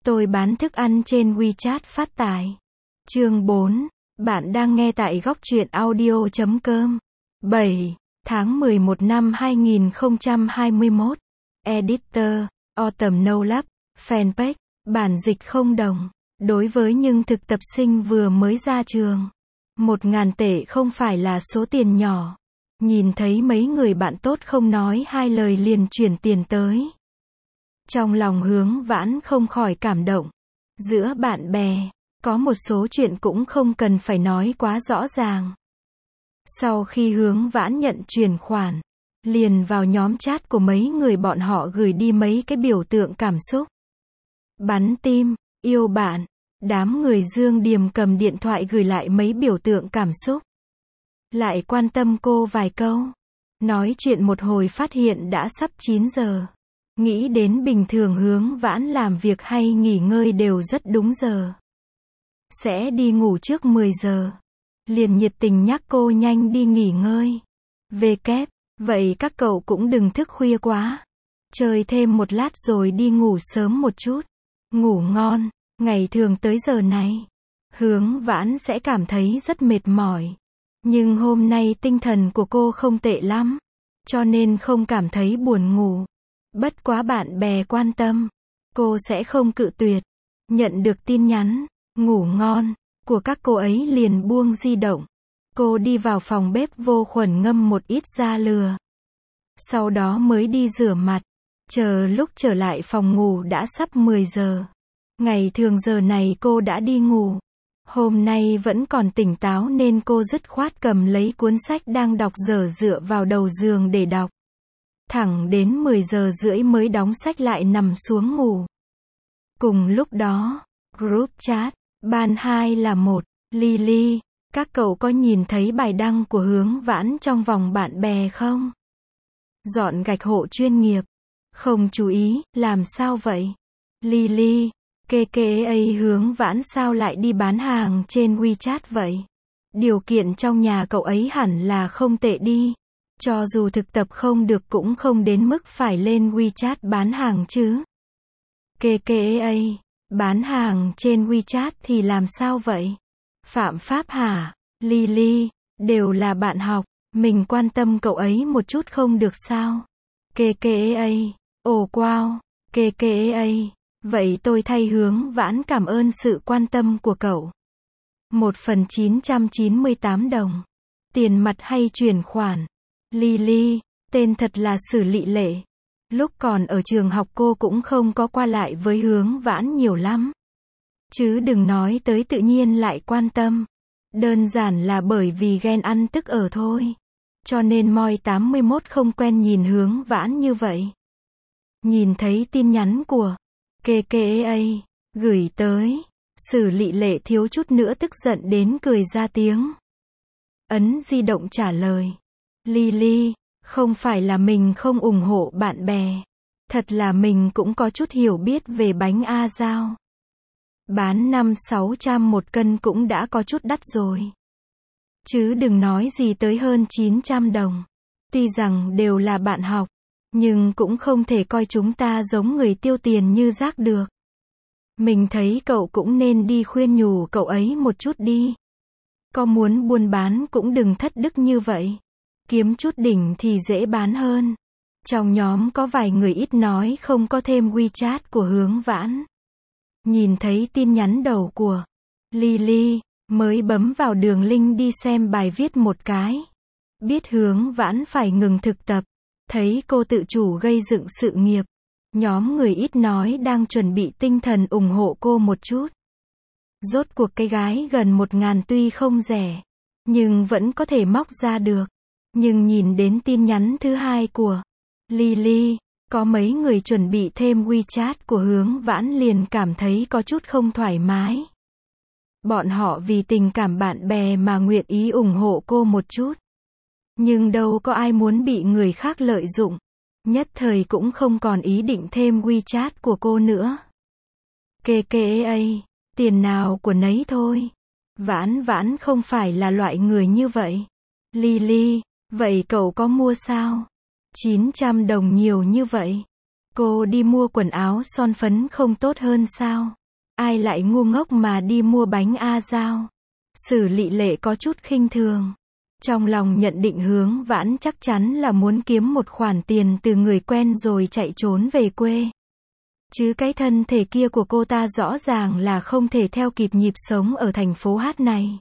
Tôi bán thức ăn trên WeChat phát tài. Chương 4. Bạn đang nghe tại góc truyện audio.com. 7 tháng 11 năm 2021. Editor, Autumn No Lab, Fanpage, bản dịch không đồng. Đối với những thực tập sinh vừa mới ra trường, 1.000 tệ không phải là số tiền nhỏ. Nhìn thấy mấy người bạn tốt không nói hai lời liền chuyển tiền tới. Trong lòng Hướng Vãn không khỏi cảm động. Giữa bạn bè, có một số chuyện cũng không cần phải nói quá rõ ràng. Sau khi Hướng Vãn nhận chuyển khoản, liền vào nhóm chat của mấy người bọn họ gửi đi mấy cái biểu tượng cảm xúc. Bắn tim, yêu bạn. Đám người Dương Điềm cầm điện thoại gửi lại mấy biểu tượng cảm xúc. Lại quan tâm cô vài câu. Nói chuyện một hồi phát hiện đã sắp 9 giờ. Nghĩ đến bình thường Hướng Vãn làm việc hay nghỉ ngơi đều rất đúng giờ. Sẽ đi ngủ trước 10 giờ. Liền nhiệt tình nhắc cô nhanh đi nghỉ ngơi. Vậy các cậu cũng đừng thức khuya quá. Chơi thêm một lát rồi đi ngủ sớm một chút. Ngủ ngon. Ngày thường tới giờ này, Hướng Vãn sẽ cảm thấy rất mệt mỏi. Nhưng hôm nay tinh thần của cô không tệ lắm, cho nên không cảm thấy buồn ngủ. Bất quá bạn bè quan tâm, cô sẽ không cự tuyệt. Nhận được tin nhắn, ngủ ngon, của các cô ấy liền buông di động. Cô đi vào phòng bếp vô khuẩn ngâm một ít da lừa. Sau đó mới đi rửa mặt. Chờ lúc trở lại phòng ngủ đã sắp 10 giờ. Ngày thường giờ này cô đã đi ngủ. Hôm nay vẫn còn tỉnh táo nên cô dứt khoát cầm lấy cuốn sách đang đọc dựa vào đầu giường để đọc. Thẳng đến 10 giờ rưỡi mới đóng sách lại nằm xuống ngủ. Cùng lúc đó, group chat, ban 2 là 1, Lily, các cậu có nhìn thấy bài đăng của Hướng Vãn trong vòng bạn bè không? Dọn gạch hộ chuyên nghiệp. Không chú ý, làm sao vậy? Lily, Hướng Vãn sao lại đi bán hàng trên WeChat vậy? Điều kiện trong nhà cậu ấy hẳn là không tệ đi. Cho dù thực tập không được cũng không đến mức phải lên WeChat bán hàng chứ. Bán hàng trên WeChat thì làm sao vậy? Phạm pháp hả? Lily, đều là bạn học, mình quan tâm cậu ấy một chút không được sao? Ồ wow, vậy tôi thay Hướng Vãn cảm ơn sự quan tâm của cậu. 1/998 đồng. Tiền mặt hay chuyển khoản? Lily, tên thật là Sử Lị Lệ. Lúc còn ở trường học cô cũng không có qua lại với Hướng Vãn nhiều lắm. Chứ đừng nói tới tự nhiên lại quan tâm. Đơn giản là bởi vì ghen ăn tức ở thôi. Cho nên Moi 81 không quen nhìn Hướng Vãn như vậy. Nhìn thấy tin nhắn của gửi tới, Sử Lị Lệ thiếu chút nữa tức giận đến cười ra tiếng. Ấn di động trả lời. Lily, không phải là mình không ủng hộ bạn bè. Thật là mình cũng có chút hiểu biết về bánh A Giao. Bán 500-600 một cân cũng đã có chút đắt rồi. Chứ đừng nói gì tới hơn 900 đồng. Tuy rằng đều là bạn học, nhưng cũng không thể coi chúng ta giống người tiêu tiền như rác được. Mình thấy cậu cũng nên đi khuyên nhủ cậu ấy một chút đi. Có muốn buôn bán cũng đừng thất đức như vậy. Kiếm chút đỉnh thì dễ bán hơn. Trong nhóm có vài người ít nói không có thêm WeChat của Hướng Vãn. Nhìn thấy tin nhắn đầu của Lily, mới bấm vào đường link đi xem bài viết một cái. Biết Hướng Vãn phải ngừng thực tập. Thấy cô tự chủ gây dựng sự nghiệp. Nhóm người ít nói đang chuẩn bị tinh thần ủng hộ cô một chút. Rốt cuộc cái gái gần 1.000 tuy không rẻ, nhưng vẫn có thể móc ra được. Nhưng nhìn đến tin nhắn thứ hai của Lily, có mấy người chuẩn bị thêm WeChat của Hướng Vãn liền cảm thấy có chút không thoải mái. Bọn họ vì tình cảm bạn bè mà nguyện ý ủng hộ cô một chút. Nhưng đâu có ai muốn bị người khác lợi dụng. Nhất thời cũng không còn ý định thêm WeChat của cô nữa. Tiền nào của nấy thôi. Vãn không phải là loại người như vậy. Lily, vậy cậu có mua sao? 900 đồng nhiều như vậy. Cô đi mua quần áo son phấn không tốt hơn sao? Ai lại ngu ngốc mà đi mua bánh A Dao? Sử Lị Lệ có chút khinh thường. Trong lòng nhận định Hướng Vãn chắc chắn là muốn kiếm một khoản tiền từ người quen rồi chạy trốn về quê. Chứ cái thân thể kia của cô ta rõ ràng là không thể theo kịp nhịp sống ở thành phố Hát này.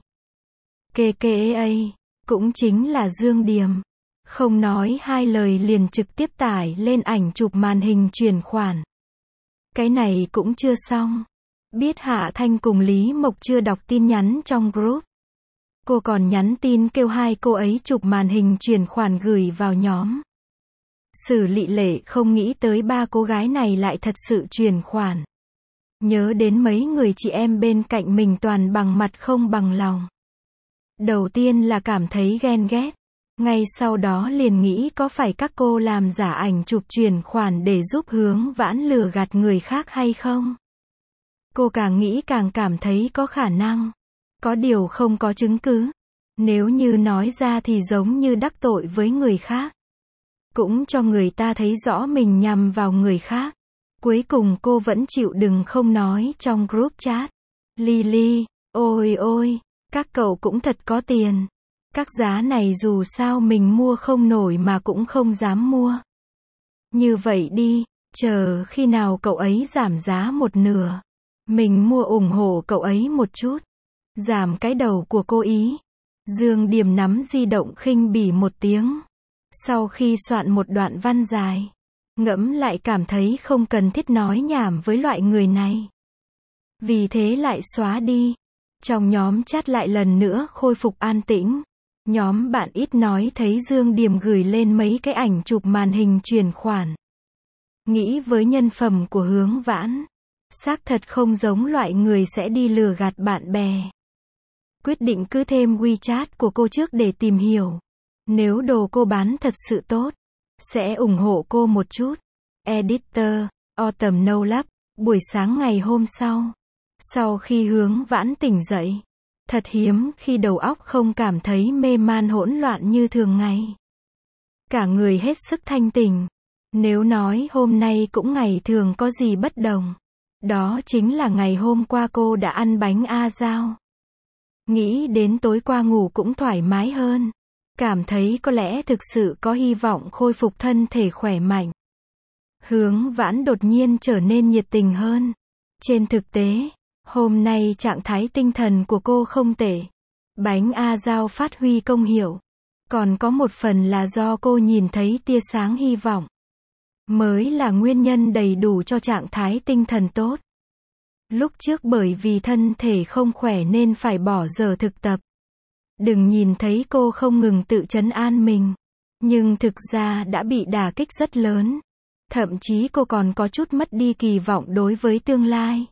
KKA, cũng chính là Dương Điềm. Không nói hai lời liền trực tiếp tải lên ảnh chụp màn hình chuyển khoản. Cái này cũng chưa xong. Biết Hạ Thanh cùng Lý Mộc chưa đọc tin nhắn trong group. Cô còn nhắn tin kêu hai cô ấy chụp màn hình chuyển khoản gửi vào nhóm. Sử Lị Lệ không nghĩ tới ba cô gái này lại thật sự chuyển khoản. Nhớ đến mấy người chị em bên cạnh mình toàn bằng mặt không bằng lòng. Đầu tiên là cảm thấy ghen ghét. Ngay sau đó liền nghĩ có phải các cô làm giả ảnh chụp chuyển khoản để giúp Hướng Vãn lừa gạt người khác hay không? Cô càng nghĩ càng cảm thấy có khả năng. Có điều không có chứng cứ. Nếu như nói ra thì giống như đắc tội với người khác. Cũng cho người ta thấy rõ mình nhằm vào người khác. Cuối cùng cô vẫn chịu đựng không nói trong group chat. Lily, ôi ôi, các cậu cũng thật có tiền. Các giá này dù sao mình mua không nổi mà cũng không dám mua. Như vậy đi, chờ khi nào cậu ấy giảm giá một nửa. Mình mua ủng hộ cậu ấy một chút. Giảm cái đầu của cô ý. Dương Điềm nắm di động khinh bỉ một tiếng. Sau khi soạn một đoạn văn dài, ngẫm lại cảm thấy không cần thiết nói nhảm với loại người này. Vì thế lại xóa đi. Trong nhóm chat lại lần nữa khôi phục an tĩnh. Nhóm bạn ít nói thấy Dương Điềm gửi lên mấy cái ảnh chụp màn hình chuyển khoản. Nghĩ với nhân phẩm của Hướng Vãn, xác thật không giống loại người sẽ đi lừa gạt bạn bè. Quyết định cứ thêm WeChat của cô trước để tìm hiểu. Nếu đồ cô bán thật sự tốt, sẽ ủng hộ cô một chút. Editor, Autumn No Love, buổi sáng ngày hôm sau khi Hướng Vãn tỉnh dậy. Thật hiếm khi đầu óc không cảm thấy mê man hỗn loạn như thường ngày. Cả người hết sức thanh tỉnh. Nếu nói hôm nay cũng ngày thường có gì bất đồng, đó chính là ngày hôm qua cô đã ăn bánh A Dao. Nghĩ đến tối qua ngủ cũng thoải mái hơn. Cảm thấy có lẽ thực sự có hy vọng khôi phục thân thể khỏe mạnh. Hướng Vãn đột nhiên trở nên nhiệt tình hơn. Trên thực tế, hôm nay trạng thái tinh thần của cô không tệ. Bánh A Dao phát huy công hiệu. Còn có một phần là do cô nhìn thấy tia sáng hy vọng. Mới là nguyên nhân đầy đủ cho trạng thái tinh thần tốt. Lúc trước bởi vì thân thể không khỏe nên phải bỏ giờ thực tập. Đừng nhìn thấy cô không ngừng tự trấn an mình. Nhưng thực ra đã bị đả kích rất lớn. Thậm chí cô còn có chút mất đi kỳ vọng đối với tương lai.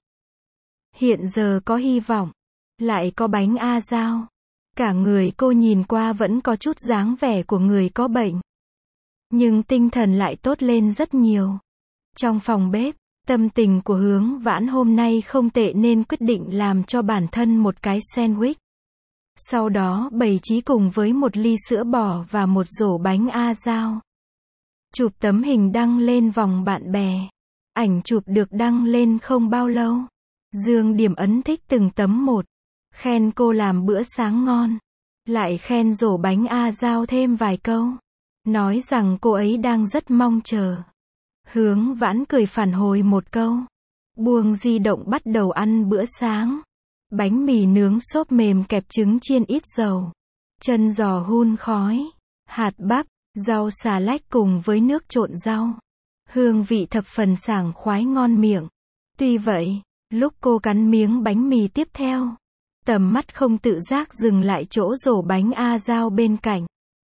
Hiện giờ có hy vọng. Lại có bánh A Dao. Cả người cô nhìn qua vẫn có chút dáng vẻ của người có bệnh. Nhưng tinh thần lại tốt lên rất nhiều. Trong phòng bếp, tâm tình của Hướng Vãn hôm nay không tệ nên quyết định làm cho bản thân một cái sandwich. Sau đó bày trí cùng với một ly sữa bò và một rổ bánh A Dao. Chụp tấm hình đăng lên vòng bạn bè. Ảnh chụp được đăng lên không bao lâu. Dương Điềm ấn thích từng tấm một. Khen cô làm bữa sáng ngon. Lại khen rổ bánh A Dao thêm vài câu. Nói rằng cô ấy đang rất mong chờ. Hướng Vãn cười phản hồi một câu. Buông di động bắt đầu ăn bữa sáng. Bánh mì nướng xốp mềm kẹp trứng chiên ít dầu. Chân giò hun khói. Hạt bắp, rau xà lách cùng với nước trộn rau. Hương vị thập phần sảng khoái ngon miệng. Tuy vậy, lúc cô cắn miếng bánh mì tiếp theo, tầm mắt không tự giác dừng lại chỗ rổ bánh A Dao bên cạnh.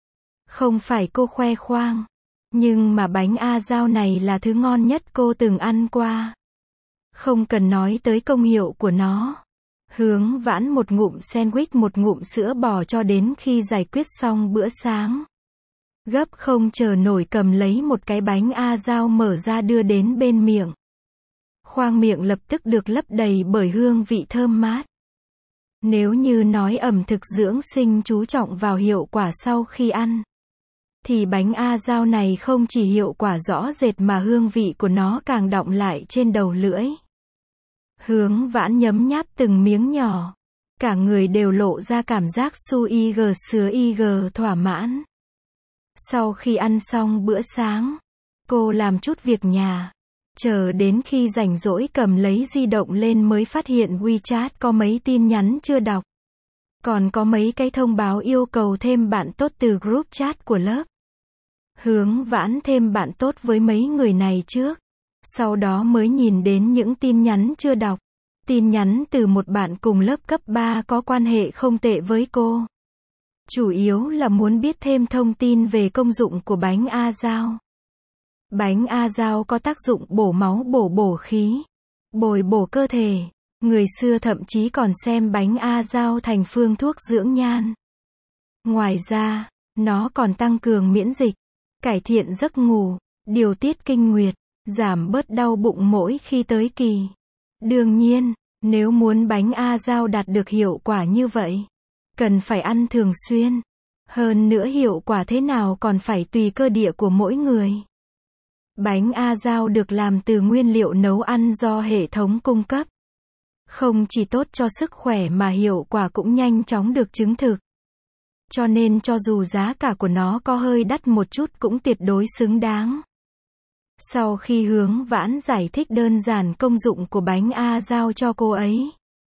Không phải cô khoe khoang, nhưng mà bánh A Dao này là thứ ngon nhất cô từng ăn qua. Không cần nói tới công hiệu của nó. Hướng Vãn một ngụm sandwich một ngụm sữa bò cho đến khi giải quyết xong bữa sáng. Gấp không chờ nổi cầm lấy một cái bánh A Dao mở ra đưa đến bên miệng. Khoang miệng lập tức được lấp đầy bởi hương vị thơm mát. Nếu như nói ẩm thực dưỡng sinh chú trọng vào hiệu quả sau khi ăn, thì bánh A Dao này không chỉ hiệu quả rõ rệt mà hương vị của nó càng đọng lại trên đầu lưỡi. Hướng Vãn nhấm nháp từng miếng nhỏ. Cả người đều lộ ra cảm giác sứa thỏa mãn. Sau khi ăn xong bữa sáng, cô làm chút việc nhà. Chờ đến khi rảnh rỗi cầm lấy di động lên mới phát hiện WeChat có mấy tin nhắn chưa đọc. Còn có mấy cái thông báo yêu cầu thêm bạn tốt từ group chat của lớp. Hướng Vãn thêm bạn tốt với mấy người này trước. Sau đó mới nhìn đến những tin nhắn chưa đọc. Tin nhắn từ một bạn cùng lớp cấp 3 có quan hệ không tệ với cô. Chủ yếu là muốn biết thêm thông tin về công dụng của bánh A Dao. Bánh A Dao có tác dụng bổ máu bổ khí, bồi bổ cơ thể. Người xưa thậm chí còn xem bánh A Dao thành phương thuốc dưỡng nhan. Ngoài ra, nó còn tăng cường miễn dịch, cải thiện giấc ngủ, điều tiết kinh nguyệt, giảm bớt đau bụng mỗi khi tới kỳ. Đương nhiên, nếu muốn bánh A Dao đạt được hiệu quả như vậy, cần phải ăn thường xuyên. Hơn nữa hiệu quả thế nào còn phải tùy cơ địa của mỗi người. Bánh A Dao được làm từ nguyên liệu nấu ăn do hệ thống cung cấp. Không chỉ tốt cho sức khỏe mà hiệu quả cũng nhanh chóng được chứng thực. Cho nên cho dù giá cả của nó có hơi đắt một chút cũng tuyệt đối xứng đáng. Sau khi Hướng Vãn giải thích đơn giản công dụng của bánh A Dao cho cô ấy,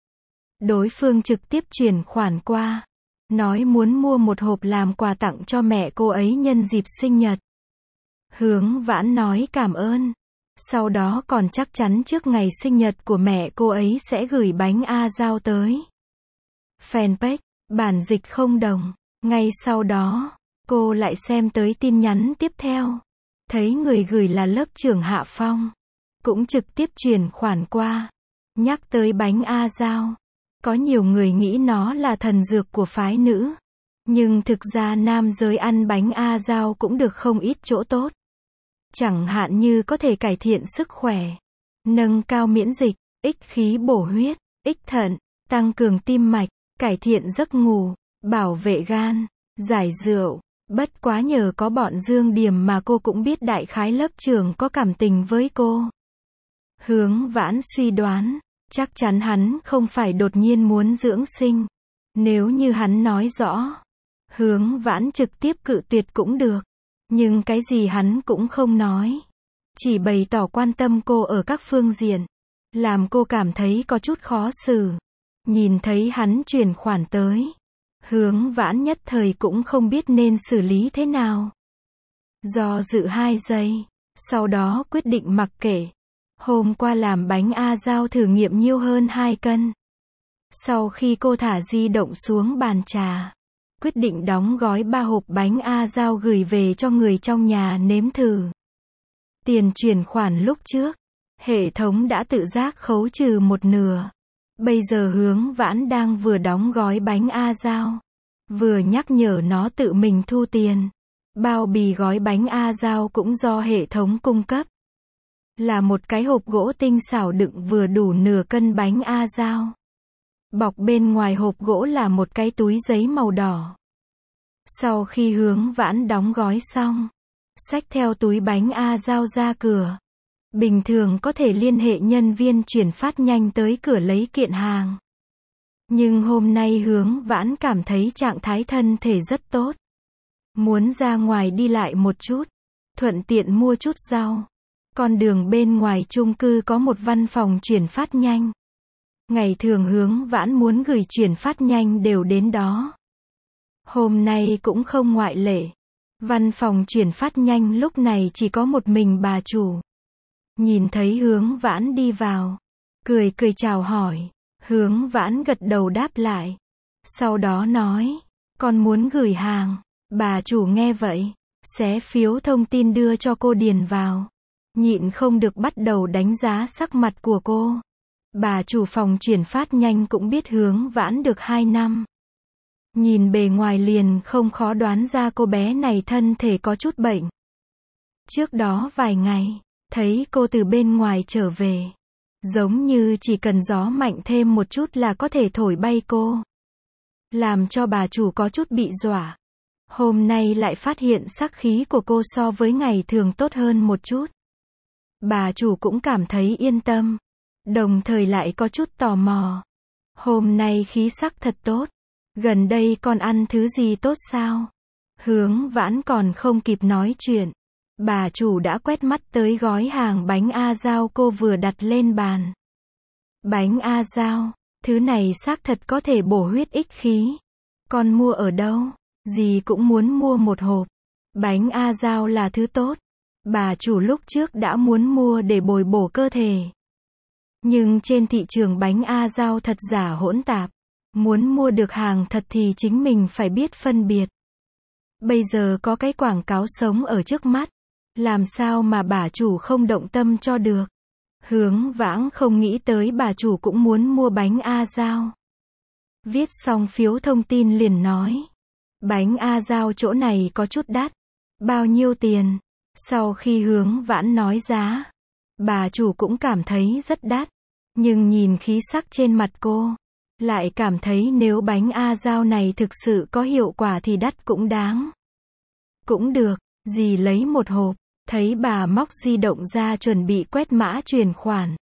đối phương trực tiếp chuyển khoản qua, nói muốn mua một hộp làm quà tặng cho mẹ cô ấy nhân dịp sinh nhật. Hướng Vãn nói cảm ơn, sau đó còn chắc chắn trước ngày sinh nhật của mẹ cô ấy sẽ gửi bánh A Dao tới. Fanpage, bản dịch không đồng. Ngay sau đó, cô lại xem tới tin nhắn tiếp theo. Thấy người gửi là lớp trưởng Hạ Phong. Cũng trực tiếp chuyển khoản qua. Nhắc tới bánh A Dao. Có nhiều người nghĩ nó là thần dược của phái nữ. Nhưng thực ra nam giới ăn bánh A Dao cũng được không ít chỗ tốt. Chẳng hạn như có thể cải thiện sức khỏe, nâng cao miễn dịch, ích khí bổ huyết, ích thận, tăng cường tim mạch, cải thiện giấc ngủ, bảo vệ gan, giải rượu. Bất quá nhờ có bọn Dương Điềm mà cô cũng biết đại khái lớp trưởng có cảm tình với cô. Hướng Vãn suy đoán, chắc chắn hắn không phải đột nhiên muốn dưỡng sinh. Nếu như hắn nói rõ, Hướng Vãn trực tiếp cự tuyệt cũng được. Nhưng cái gì hắn cũng không nói. Chỉ bày tỏ quan tâm cô ở các phương diện. Làm cô cảm thấy có chút khó xử. Nhìn thấy hắn chuyển khoản tới. Hướng Vãn nhất thời cũng không biết nên xử lý thế nào. Do dự 2 giây. Sau đó quyết định mặc kệ. Hôm qua làm bánh A Dao thử nghiệm nhiêu hơn 2 cân. Sau khi cô thả di động xuống bàn trà, quyết định đóng gói 3 hộp bánh A Dao gửi về cho người trong nhà nếm thử. Tiền chuyển khoản lúc trước, hệ thống đã tự giác khấu trừ 1/2. Bây giờ Hướng Vãn đang vừa đóng gói bánh A Dao, vừa nhắc nhở nó tự mình thu tiền. Bao bì gói bánh A Dao cũng do hệ thống cung cấp. Là một cái hộp gỗ tinh xảo đựng vừa đủ nửa cân bánh A Dao. Bọc bên ngoài hộp gỗ là một cái túi giấy màu đỏ. Sau khi Hướng Vãn đóng gói xong, xách theo túi bánh A Dao ra cửa. Bình thường có thể liên hệ nhân viên chuyển phát nhanh tới cửa lấy kiện hàng. Nhưng hôm nay Hướng Vãn cảm thấy trạng thái thân thể rất tốt. Muốn ra ngoài đi lại một chút, thuận tiện mua chút rau. Con đường bên ngoài chung cư có một văn phòng chuyển phát nhanh. Ngày thường Hướng Vãn muốn gửi chuyển phát nhanh đều đến đó. Hôm nay cũng không ngoại lệ. Văn phòng chuyển phát nhanh lúc này chỉ có một mình bà chủ. Nhìn thấy Hướng Vãn đi vào, cười chào hỏi. Hướng Vãn gật đầu đáp lại. Sau đó nói, con muốn gửi hàng. Bà chủ nghe vậy, xé phiếu thông tin đưa cho cô điền vào. Nhịn không được bắt đầu đánh giá sắc mặt của cô. Bà chủ phòng chuyển phát nhanh cũng biết Hướng Vãn được 2 năm. Nhìn bề ngoài liền không khó đoán ra cô bé này thân thể có chút bệnh. Trước đó vài ngày, thấy cô từ bên ngoài trở về. Giống như chỉ cần gió mạnh thêm một chút là có thể thổi bay cô. Làm cho bà chủ có chút bị dọa. Hôm nay lại phát hiện sắc khí của cô so với ngày thường tốt hơn một chút. Bà chủ cũng cảm thấy yên tâm, đồng thời lại có chút tò mò. Hôm nay khí sắc thật tốt. Gần đây con ăn thứ gì tốt sao? Hướng Vãn còn không kịp nói chuyện. Bà chủ đã quét mắt tới gói hàng bánh A Dao cô vừa đặt lên bàn. Bánh A Dao, thứ này xác thật có thể bổ huyết ích khí. Con mua ở đâu? Dì cũng muốn mua một hộp. Bánh A Dao là thứ tốt. Bà chủ lúc trước đã muốn mua để bồi bổ cơ thể. Nhưng trên thị trường bánh A Dao thật giả hỗn tạp. Muốn mua được hàng thật thì chính mình phải biết phân biệt. Bây giờ có cái quảng cáo sống ở trước mắt. Làm sao mà bà chủ không động tâm cho được. Hướng Vãng không nghĩ tới bà chủ cũng muốn mua bánh A Dao. Viết xong phiếu thông tin liền nói. Bánh A Dao chỗ này có chút đắt. Bao nhiêu tiền? Sau khi Hướng Vãn nói giá, bà chủ cũng cảm thấy rất đắt. Nhưng nhìn khí sắc trên mặt cô, lại cảm thấy nếu bánh A Dao này thực sự có hiệu quả thì đắt cũng đáng. Cũng được, dì lấy một hộp, thấy bà móc di động ra chuẩn bị quét mã chuyển khoản.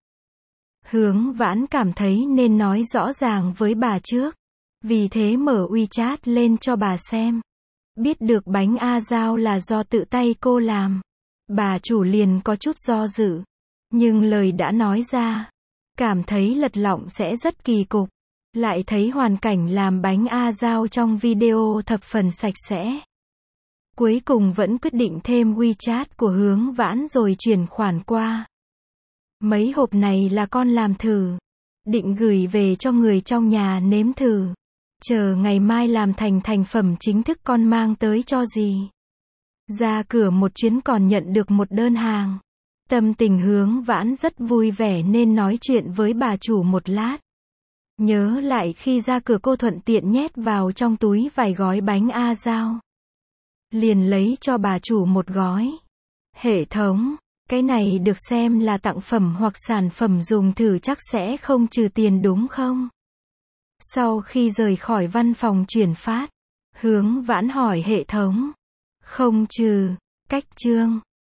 Hướng Vãn cảm thấy nên nói rõ ràng với bà trước. Vì thế mở WeChat lên cho bà xem. Biết được bánh A Dao là do tự tay cô làm. Bà chủ liền có chút do dự. Nhưng lời đã nói ra. Cảm thấy lật lọng sẽ rất kỳ cục. Lại thấy hoàn cảnh làm bánh A Dao trong video thập phần sạch sẽ. Cuối cùng vẫn quyết định thêm WeChat của Hướng Vãn rồi chuyển khoản qua. Mấy hộp này là con làm thử. Định gửi về cho người trong nhà nếm thử. Chờ ngày mai làm thành thành phẩm chính thức con mang tới cho dì. Ra cửa một chuyến còn nhận được một đơn hàng. Tâm tình Hướng Vãn rất vui vẻ nên nói chuyện với bà chủ một lát. Nhớ lại khi ra cửa cô thuận tiện nhét vào trong túi vài gói bánh A Dao. Liền lấy cho bà chủ một gói. Hệ thống, cái này được xem là tặng phẩm hoặc sản phẩm dùng thử chắc sẽ không trừ tiền đúng không? Sau khi rời khỏi văn phòng chuyển phát, Hướng Vãn hỏi hệ thống. Không trừ, cách chương.